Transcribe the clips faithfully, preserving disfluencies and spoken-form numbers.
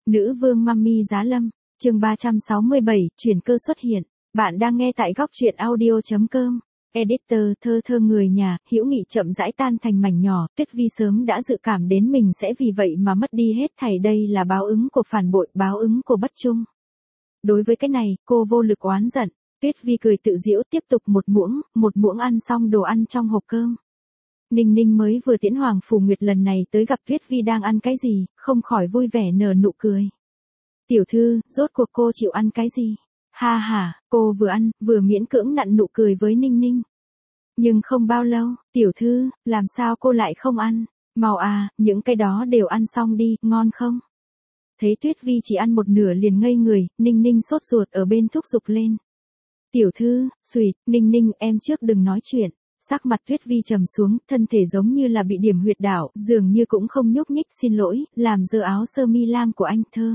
Nữ vương Mummy Giá Lâm, chương ba trăm sáu mươi bảy, chuyển cơ xuất hiện. Bạn đang nghe tại góc truyện audio chấm com. Editor thơ thơ người nhà, hữu nghị chậm rãi tan thành mảnh nhỏ, Tuyết Vi sớm đã dự cảm đến mình sẽ vì vậy mà mất đi hết thảy, đây là báo ứng của phản bội, báo ứng của bất trung. Đối với cái này, cô vô lực oán giận, Tuyết Vi cười tự giễu tiếp tục một muỗng, một muỗng ăn xong đồ ăn trong hộp cơm. Ninh Ninh mới vừa tiễn Hoàng Phủ Nguyệt lần này tới gặp Tuyết Vi đang ăn cái gì, không khỏi vui vẻ nở nụ cười. Tiểu thư, rốt cuộc cô chịu ăn cái gì? Ha ha, cô vừa ăn, vừa miễn cưỡng nặn nụ cười với Ninh Ninh. Nhưng không bao lâu, tiểu thư, làm sao cô lại không ăn? Mau à, những cái đó đều ăn xong đi, ngon không? Thấy Tuyết Vi chỉ ăn một nửa liền ngây người, Ninh Ninh sốt ruột ở bên thúc giục lên. Tiểu thư, xùyt, Ninh Ninh em trước đừng nói chuyện. Sắc mặt Tuyết Vi trầm xuống, thân thể giống như là bị điểm huyệt đảo, dường như cũng không nhúc nhích, xin lỗi, làm dơ áo sơ mi lam của anh. Thơ.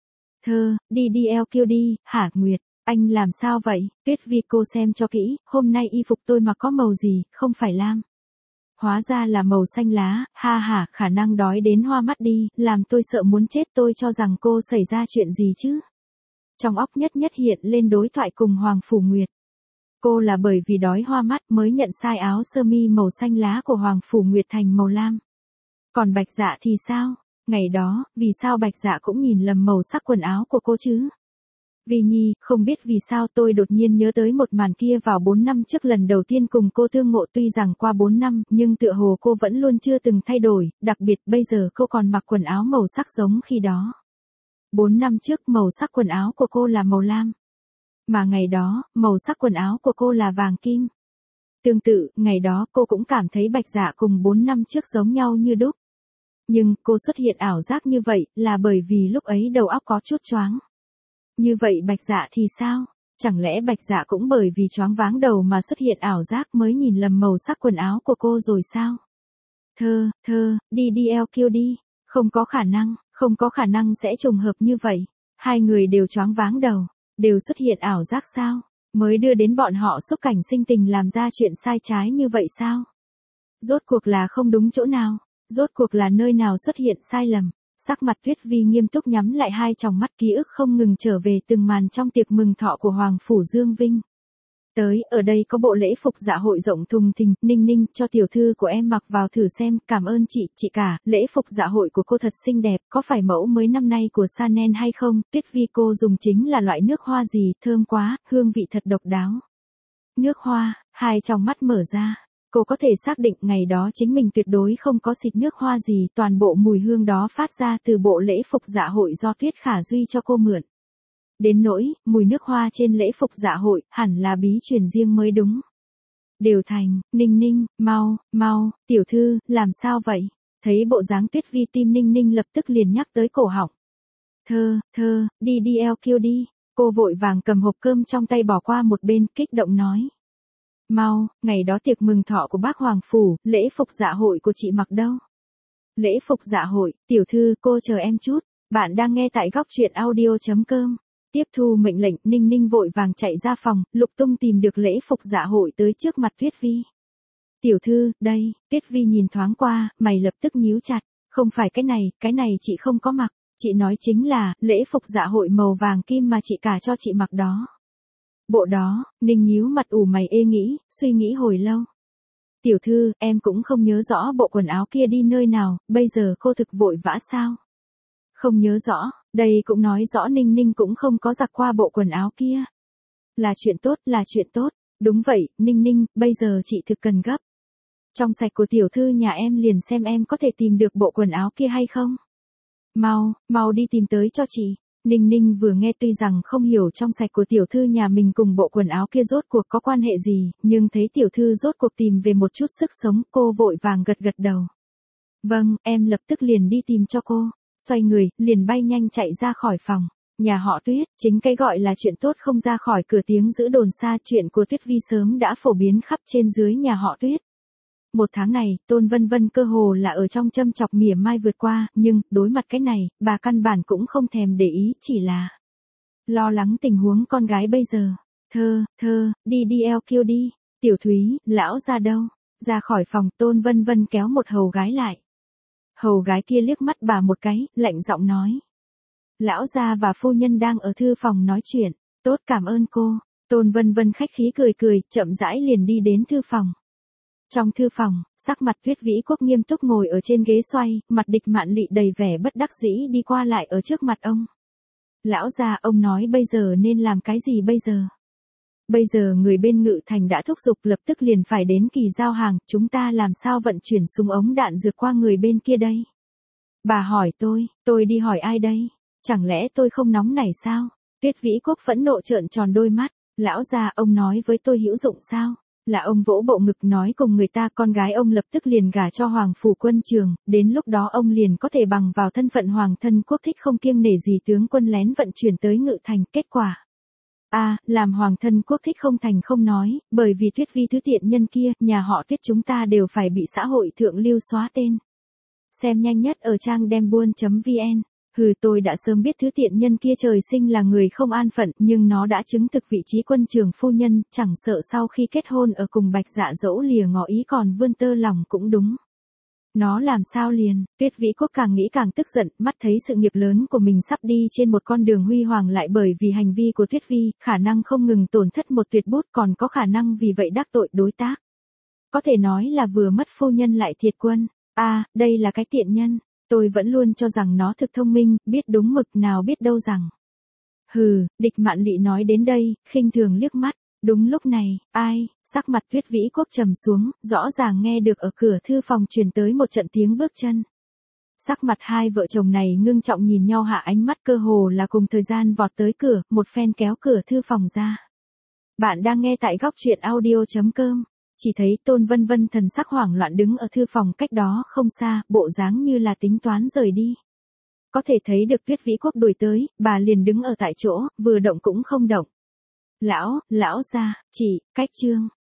Thơ, đi đi eo kêu đi, hả Nguyệt, anh làm sao vậy? Tuyết Vi cô xem cho kỹ, hôm nay y phục tôi mặc có màu gì, không phải lam. Hóa ra là màu xanh lá, ha ha, khả năng đói đến hoa mắt đi, làm tôi sợ muốn chết, tôi cho rằng cô xảy ra chuyện gì chứ? Trong óc nhất nhất hiện lên đối thoại cùng Hoàng Phủ Nguyệt. Cô là bởi vì đói hoa mắt mới nhận sai áo sơ mi màu xanh lá của Hoàng Phủ Nguyệt thành màu lam. Còn Bạch Dạ thì sao? Ngày đó, vì sao Bạch Dạ cũng nhìn lầm màu sắc quần áo của cô chứ? Vi Nhi, không biết vì sao tôi đột nhiên nhớ tới một màn kia vào bốn năm trước lần đầu tiên cùng cô tương ngộ, tuy rằng qua bốn năm, nhưng tựa hồ cô vẫn luôn chưa từng thay đổi, đặc biệt bây giờ cô còn mặc quần áo màu sắc giống khi đó. bốn năm trước màu sắc quần áo của cô là màu lam. Mà ngày đó, màu sắc quần áo của cô là vàng kim. Tương tự, ngày đó cô cũng cảm thấy Bạch Dạ cùng bốn năm trước giống nhau như đúc. Nhưng, cô xuất hiện ảo giác như vậy, là bởi vì lúc ấy đầu óc có chút choáng. Như vậy Bạch Dạ thì sao? Chẳng lẽ Bạch Dạ cũng bởi vì choáng váng đầu mà xuất hiện ảo giác mới nhìn lầm màu sắc quần áo của cô rồi sao? Thơ, thơ, đi đi eo kêu đi. Không có khả năng, không có khả năng sẽ trùng hợp như vậy. Hai người đều choáng váng đầu. Đều xuất hiện ảo giác sao? Mới đưa đến bọn họ xúc cảnh sinh tình làm ra chuyện sai trái như vậy sao? Rốt cuộc là không đúng chỗ nào? Rốt cuộc là nơi nào xuất hiện sai lầm? Sắc mặt Tuyết Vi nghiêm túc nhắm lại hai tròng mắt, ký ức không ngừng trở về từng màn trong tiệc mừng thọ của Hoàng Phủ Dương Vinh. Tới, ở đây có bộ lễ phục dạ hội rộng thùng thình, Ninh Ninh, cho tiểu thư của em mặc vào thử xem, cảm ơn chị, chị cả, lễ phục dạ hội của cô thật xinh đẹp, có phải mẫu mới năm nay của Chanel hay không? Tuyết Vi cô dùng chính là loại nước hoa gì, thơm quá, hương vị thật độc đáo. Nước hoa, hai tròng mắt mở ra, cô có thể xác định ngày đó chính mình tuyệt đối không có xịt nước hoa gì, toàn bộ mùi hương đó phát ra từ bộ lễ phục dạ hội do Tuyết Khả Duy cho cô mượn. Đến nỗi, mùi nước hoa trên lễ phục dạ hội, hẳn là bí truyền riêng mới đúng. Đều thành, Ninh Ninh, mau, mau, tiểu thư, làm sao vậy? Thấy bộ dáng Tuyết Vi tim Ninh Ninh lập tức liền nhắc tới cổ họng. Thơ, thơ, đi đi eo kêu đi. Cô vội vàng cầm hộp cơm trong tay bỏ qua một bên, kích động nói. Mau, ngày đó tiệc mừng thọ của bác Hoàng Phủ, lễ phục dạ hội của chị mặc đâu? Lễ phục dạ hội, tiểu thư, cô chờ em chút. Bạn đang nghe tại góc truyện audio chấm com. Tiếp thu mệnh lệnh, Ninh Ninh vội vàng chạy ra phòng, lục tung tìm được lễ phục dạ hội tới trước mặt Tuyết Vi. Tiểu thư, đây, Tuyết Vi nhìn thoáng qua, mày lập tức nhíu chặt, không phải cái này, cái này chị không có mặc, chị nói chính là, lễ phục dạ hội màu vàng kim mà chị cả cho chị mặc đó. Bộ đó, Ninh nhíu mặt ủ mày ê nghĩ, suy nghĩ hồi lâu. Tiểu thư, em cũng không nhớ rõ bộ quần áo kia đi nơi nào, bây giờ cô thực vội vã sao? Không nhớ rõ, đây cũng nói rõ Ninh Ninh cũng không có giặt qua bộ quần áo kia. Là chuyện tốt, là chuyện tốt. Đúng vậy, Ninh Ninh, bây giờ chị thực cần gấp. Trong sạch của tiểu thư nhà em liền xem em có thể tìm được bộ quần áo kia hay không. Mau, mau đi tìm tới cho chị. Ninh Ninh vừa nghe tuy rằng không hiểu trong sạch của tiểu thư nhà mình cùng bộ quần áo kia rốt cuộc có quan hệ gì, nhưng thấy tiểu thư rốt cuộc tìm về một chút sức sống, cô vội vàng gật gật đầu. Vâng, em lập tức liền đi tìm cho cô. Xoay người, liền bay nhanh chạy ra khỏi phòng. Nhà họ Tuyết, chính cái gọi là chuyện tốt không ra khỏi cửa tiếng giữ đồn xa, chuyện của Tuyết Vi sớm đã phổ biến khắp trên dưới nhà họ Tuyết. Một tháng này, Tôn Vân Vân cơ hồ là ở trong châm chọc mỉa mai vượt qua, nhưng, đối mặt cái này, bà căn bản cũng không thèm để ý, chỉ là lo lắng tình huống con gái bây giờ. Thơ, thơ, đi đi eo kêu đi. Tiểu Thúy, lão ra đâu? Ra khỏi phòng, Tôn Vân Vân kéo một hầu gái lại. Hầu gái kia liếc mắt bà một cái, lạnh giọng nói. Lão gia và phu nhân đang ở thư phòng nói chuyện. Tốt, cảm ơn cô. Tôn Vân Vân khách khí cười cười, chậm rãi liền đi đến thư phòng. Trong thư phòng, sắc mặt Tuyết Vĩ Quốc nghiêm túc ngồi ở trên ghế xoay, mặt Địch Mạn Lị đầy vẻ bất đắc dĩ đi qua lại ở trước mặt ông. Lão gia, ông nói bây giờ nên làm cái gì bây giờ? Bây giờ người bên Ngự Thành đã thúc giục lập tức liền phải đến kỳ giao hàng, chúng ta làm sao vận chuyển súng ống đạn dược qua người bên kia đây? Bà hỏi tôi, tôi đi hỏi ai đây? Chẳng lẽ tôi không nóng nảy sao? Tuyết Vĩ Quốc phẫn nộ trợn tròn đôi mắt. Lão gia, ông nói với tôi hữu dụng sao? Là ông vỗ bộ ngực nói cùng người ta con gái ông lập tức liền gả cho Hoàng Phủ Quân Trường, đến lúc đó ông liền có thể bằng vào thân phận Hoàng thân quốc thích không kiêng nể gì tướng quân lén vận chuyển tới Ngự Thành. Kết quả a à, làm Hoàng thân quốc thích không thành không nói, bởi vì Tuyết Vi thứ tiện nhân kia, nhà họ Tuyết chúng ta đều phải bị xã hội thượng lưu xóa tên. Xem nhanh nhất ở trang dembuôn chấm vn. Hừ, tôi đã sớm biết thứ tiện nhân kia trời sinh là người không an phận, nhưng nó đã chứng thực vị trí quân trường phu nhân, chẳng sợ sau khi kết hôn ở cùng Bạch Dạ Dỗ lìa ngỏ ý còn vươn tơ lòng cũng đúng. Nó làm sao liền? Tuyết Vĩ Quốc càng nghĩ càng tức giận, mắt thấy sự nghiệp lớn của mình sắp đi trên một con đường huy hoàng lại bởi vì hành vi của Tuyết Vi, khả năng không ngừng tổn thất một tuyệt bút còn có khả năng vì vậy đắc tội đối tác. Có thể nói là vừa mất phu nhân lại thiệt quân. A, à, đây là cái tiện nhân. Tôi vẫn luôn cho rằng nó thực thông minh, biết đúng mực nào biết đâu rằng. Hừ, Địch Mạn Lị nói đến đây, khinh thường liếc mắt. Đúng lúc này, ai, sắc mặt Tuyết Vĩ Quốc trầm xuống, rõ ràng nghe được ở cửa thư phòng truyền tới một trận tiếng bước chân. Sắc mặt hai vợ chồng này ngưng trọng nhìn nhau hạ ánh mắt cơ hồ là cùng thời gian vọt tới cửa, một phen kéo cửa thư phòng ra. Bạn đang nghe tại góc truyện audio chấm com. Chỉ thấy Tôn Vân Vân thần sắc hoảng loạn đứng ở thư phòng cách đó không xa, bộ dáng như là tính toán rời đi. Có thể thấy được Tuyết Vĩ Quốc đuổi tới, bà liền đứng ở tại chỗ, vừa động cũng không động. Lão, lão gia, chị, cách trương,